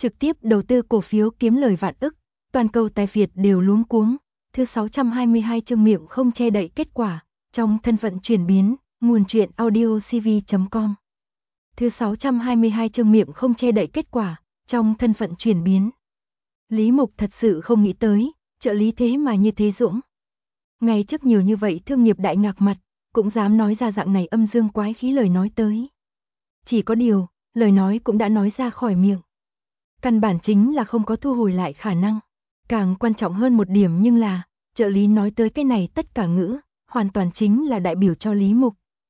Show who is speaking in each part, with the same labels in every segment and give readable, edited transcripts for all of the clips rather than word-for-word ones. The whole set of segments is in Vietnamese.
Speaker 1: trực tiếp đầu tư cổ phiếu kiếm lời vạn ức, toàn cầu tài phiệt đều luống cuống. Thứ 622 chương miệng không che đậy kết quả, trong thân phận chuyển biến, nguồn truyện audiocv.com. Thứ 622 chương miệng không che đậy kết quả, trong thân phận chuyển biến. Lý Mục thật sự không nghĩ tới, trợ lý thế mà như thế dũng. Ngay trước nhiều như vậy thương nghiệp đại ngạc mặt, cũng dám nói ra dạng này âm dương quái khí lời nói tới. Chỉ có điều, lời nói cũng đã nói ra khỏi miệng. Căn bản chính là không có thu hồi lại khả năng. Càng quan trọng hơn một điểm nhưng là, trợ lý nói tới cái này tất cả ngữ, hoàn toàn chính là đại biểu cho Lý Mục.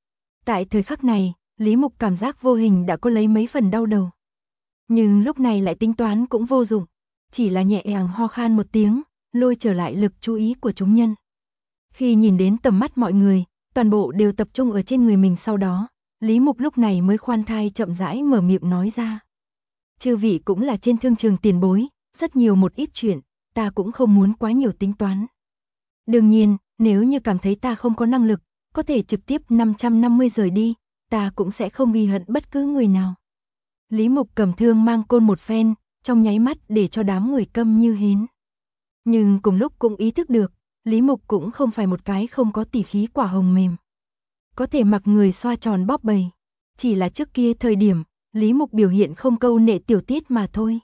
Speaker 1: Tại thời khắc này, Lý Mục cảm giác vô hình đã có lấy mấy phần đau đầu. Nhưng lúc này lại tính toán cũng vô dụng, chỉ là nhẹ nhàng ho khan một tiếng, lôi trở lại lực chú ý của chúng nhân. Khi nhìn đến tầm mắt mọi người, toàn bộ đều tập trung ở trên người mình sau đó, Lý Mục lúc này mới khoan thai chậm rãi mở miệng nói ra. Chư vị cũng là trên thương trường tiền bối, rất nhiều một ít chuyện, ta cũng không muốn quá nhiều tính toán. Đương nhiên, nếu như cảm thấy ta không có năng lực, có thể trực tiếp 550 rời đi, ta cũng sẽ không ghi hận bất cứ người nào. Lý Mục cầm thương mang côn một phen, trong nháy mắt để cho đám người câm như hến. Nhưng cùng lúc cũng ý thức được, Lý Mục cũng không phải một cái không có tỉ khí quả hồng mềm. Có thể mặc người xoa tròn bóp bầy. Chỉ là trước kia thời điểm, Lý Mục biểu hiện không câu nệ tiểu tiết mà thôi.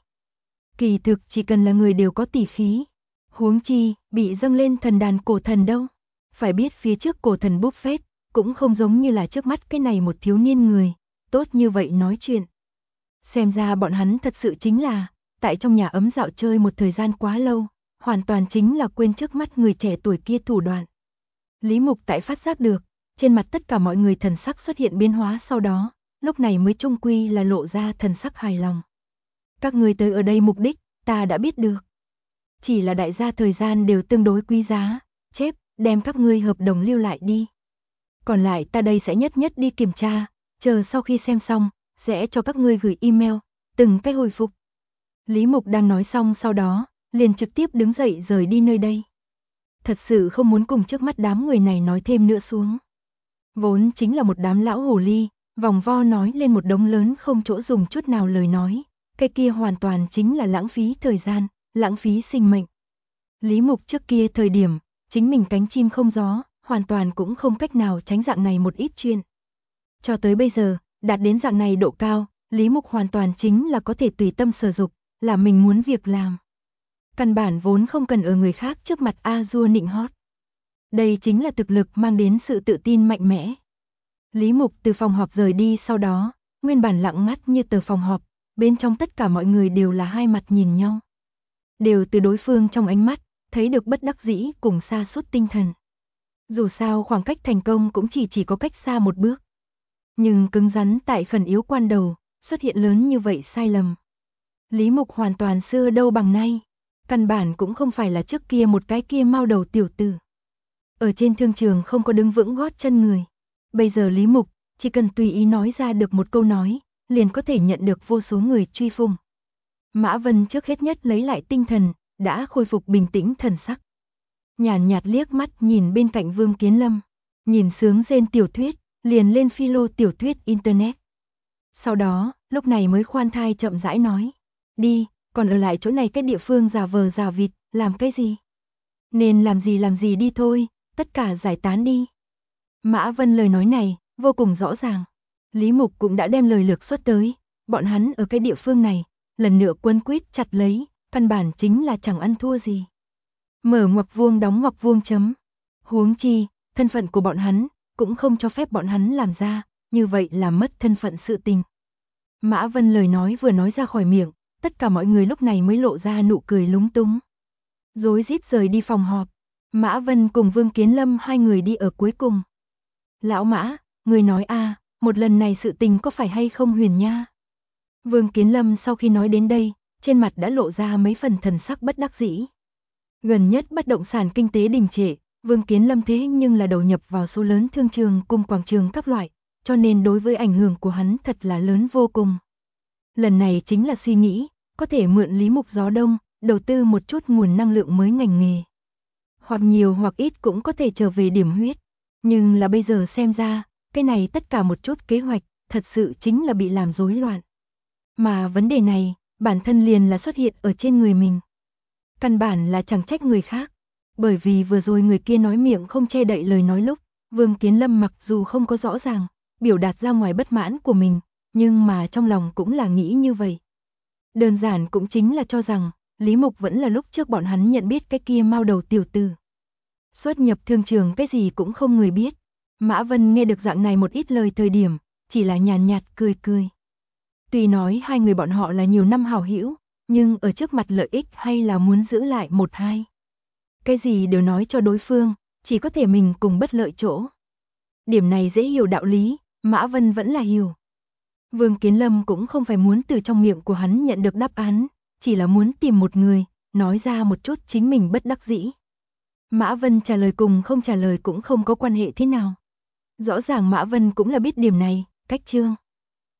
Speaker 1: Kỳ thực chỉ cần là người đều có tỉ khí. Huống chi, bị dâng lên thần đàn cổ thần đâu. Phải biết phía trước cổ thần Buffett, cũng không giống như là trước mắt cái này một thiếu niên người, tốt như vậy nói chuyện. Xem ra bọn hắn thật sự chính là, tại trong nhà ấm dạo chơi một thời gian quá lâu, hoàn toàn chính là quên trước mắt người trẻ tuổi kia thủ đoạn. Lý Mục tại phát giác được, trên mặt tất cả mọi người thần sắc xuất hiện biến hóa sau đó, lúc này mới chung quy là lộ ra thần sắc hài lòng. Các người tới ở đây mục đích, ta đã biết được. Chỉ là đại gia thời gian đều tương đối quý giá, chép, đem các ngươi hợp đồng lưu lại đi. Còn lại ta đây sẽ nhất nhất đi kiểm tra, chờ sau khi xem xong, sẽ cho các ngươi gửi email, từng cái hồi phục. Lý Mục đang nói xong sau đó, liền trực tiếp đứng dậy rời đi nơi đây. Thật sự không muốn cùng trước mắt đám người này nói thêm nữa xuống. Vốn chính là một đám lão hồ ly, vòng vo nói lên một đống lớn không chỗ dùng chút nào lời nói, cái kia hoàn toàn chính là lãng phí thời gian, lãng phí sinh mệnh. Lý Mục trước kia thời điểm, chính mình cánh chim không gió, hoàn toàn cũng không cách nào tránh dạng này một ít chuyện. Cho tới bây giờ, đạt đến dạng này độ cao, Lý Mục hoàn toàn chính là có thể tùy tâm sở dục, là mình muốn việc làm. Căn bản vốn không cần ở người khác trước mặt a-dua nịnh hót. Đây chính là thực lực mang đến sự tự tin mạnh mẽ. Lý Mục từ phòng họp rời đi sau đó, nguyên bản lặng ngắt như tờ phòng họp, bên trong tất cả mọi người đều là hai mặt nhìn nhau. Đều từ đối phương trong ánh mắt, thấy được bất đắc dĩ cùng sa sút tinh thần. Dù sao khoảng cách thành công cũng chỉ có cách xa một bước. Nhưng cứng rắn tại khẩn yếu quan đầu, xuất hiện lớn như vậy sai lầm. Lý Mục hoàn toàn xưa đâu bằng nay, căn bản cũng không phải là trước kia một cái kia mao đầu tiểu tử. Ở trên thương trường không có đứng vững gót chân người. Bây giờ Lý Mục, chỉ cần tùy ý nói ra được một câu nói, liền có thể nhận được vô số người truy phùng. Mã Vân trước hết nhất lấy lại tinh thần, đã khôi phục bình tĩnh thần sắc. Nhàn nhạt liếc mắt nhìn bên cạnh Vương Kiến Lâm, nhìn sướng rên tiểu thuyết, liền lên philo tiểu thuyết internet. Sau đó, lúc này mới khoan thai chậm rãi nói, đi, còn ở lại chỗ này cái địa phương giả vờ giả vịt, làm cái gì? Nên làm gì đi thôi, tất cả giải tán đi. Mã Vân lời nói này, vô cùng rõ ràng. Lý Mục cũng đã đem lời lược xuất tới, bọn hắn ở cái địa phương này, lần nữa quấn quýt chặt lấy, căn bản chính là chẳng ăn thua gì. Mở ngoặc vuông đóng ngoặc vuông chấm. Huống chi, thân phận của bọn hắn, cũng không cho phép bọn hắn làm ra, như vậy là mất thân phận sự tình. Mã Vân lời nói vừa nói ra khỏi miệng, tất cả mọi người lúc này mới lộ ra nụ cười lúng túng. Rối rít rời đi phòng họp, Mã Vân cùng Vương Kiến Lâm hai người đi ở cuối cùng. Lão Mã, người nói một lần này sự tình có phải hay không huyền nha? Vương Kiến Lâm sau khi nói đến đây, trên mặt đã lộ ra mấy phần thần sắc bất đắc dĩ. Gần nhất bất động sản kinh tế đình trệ, Vương Kiến Lâm thế nhưng là đầu nhập vào số lớn thương trường cùng quảng trường các loại, cho nên đối với ảnh hưởng của hắn thật là lớn vô cùng. Lần này chính là suy nghĩ, có thể mượn Lý Mục gió đông, đầu tư một chút nguồn năng lượng mới ngành nghề. Hoặc nhiều hoặc ít cũng có thể trở về điểm huyết. Nhưng là bây giờ xem ra, cái này tất cả một chút kế hoạch, thật sự chính là bị làm rối loạn. Mà vấn đề này, bản thân liền là xuất hiện ở trên người mình. Căn bản là chẳng trách người khác, bởi vì vừa rồi người kia nói miệng không che đậy lời nói lúc, Vương Kiến Lâm mặc dù không có rõ ràng biểu đạt ra ngoài bất mãn của mình, nhưng mà trong lòng cũng là nghĩ như vậy. Đơn giản cũng chính là cho rằng, Lý Mục vẫn là lúc trước bọn hắn nhận biết cái kia mao đầu tiểu tử. Xuất nhập thương trường cái gì cũng không người biết. Mã Vân nghe được dạng này một ít lời thời điểm, chỉ là nhàn nhạt cười cười. Tuy nói hai người bọn họ là nhiều năm hảo hữu, nhưng ở trước mặt lợi ích hay là muốn giữ lại một hai. Cái gì đều nói cho đối phương, chỉ có thể mình cùng bất lợi chỗ. Điểm này dễ hiểu đạo lý, Mã Vân vẫn là hiểu. Vương Kiến Lâm cũng không phải muốn từ trong miệng của hắn nhận được đáp án, chỉ là muốn tìm một người, nói ra một chút chính mình bất đắc dĩ. Mã Vân trả lời cùng không trả lời cũng không có quan hệ thế nào. Rõ ràng Mã Vân cũng là biết điểm này, cách chương.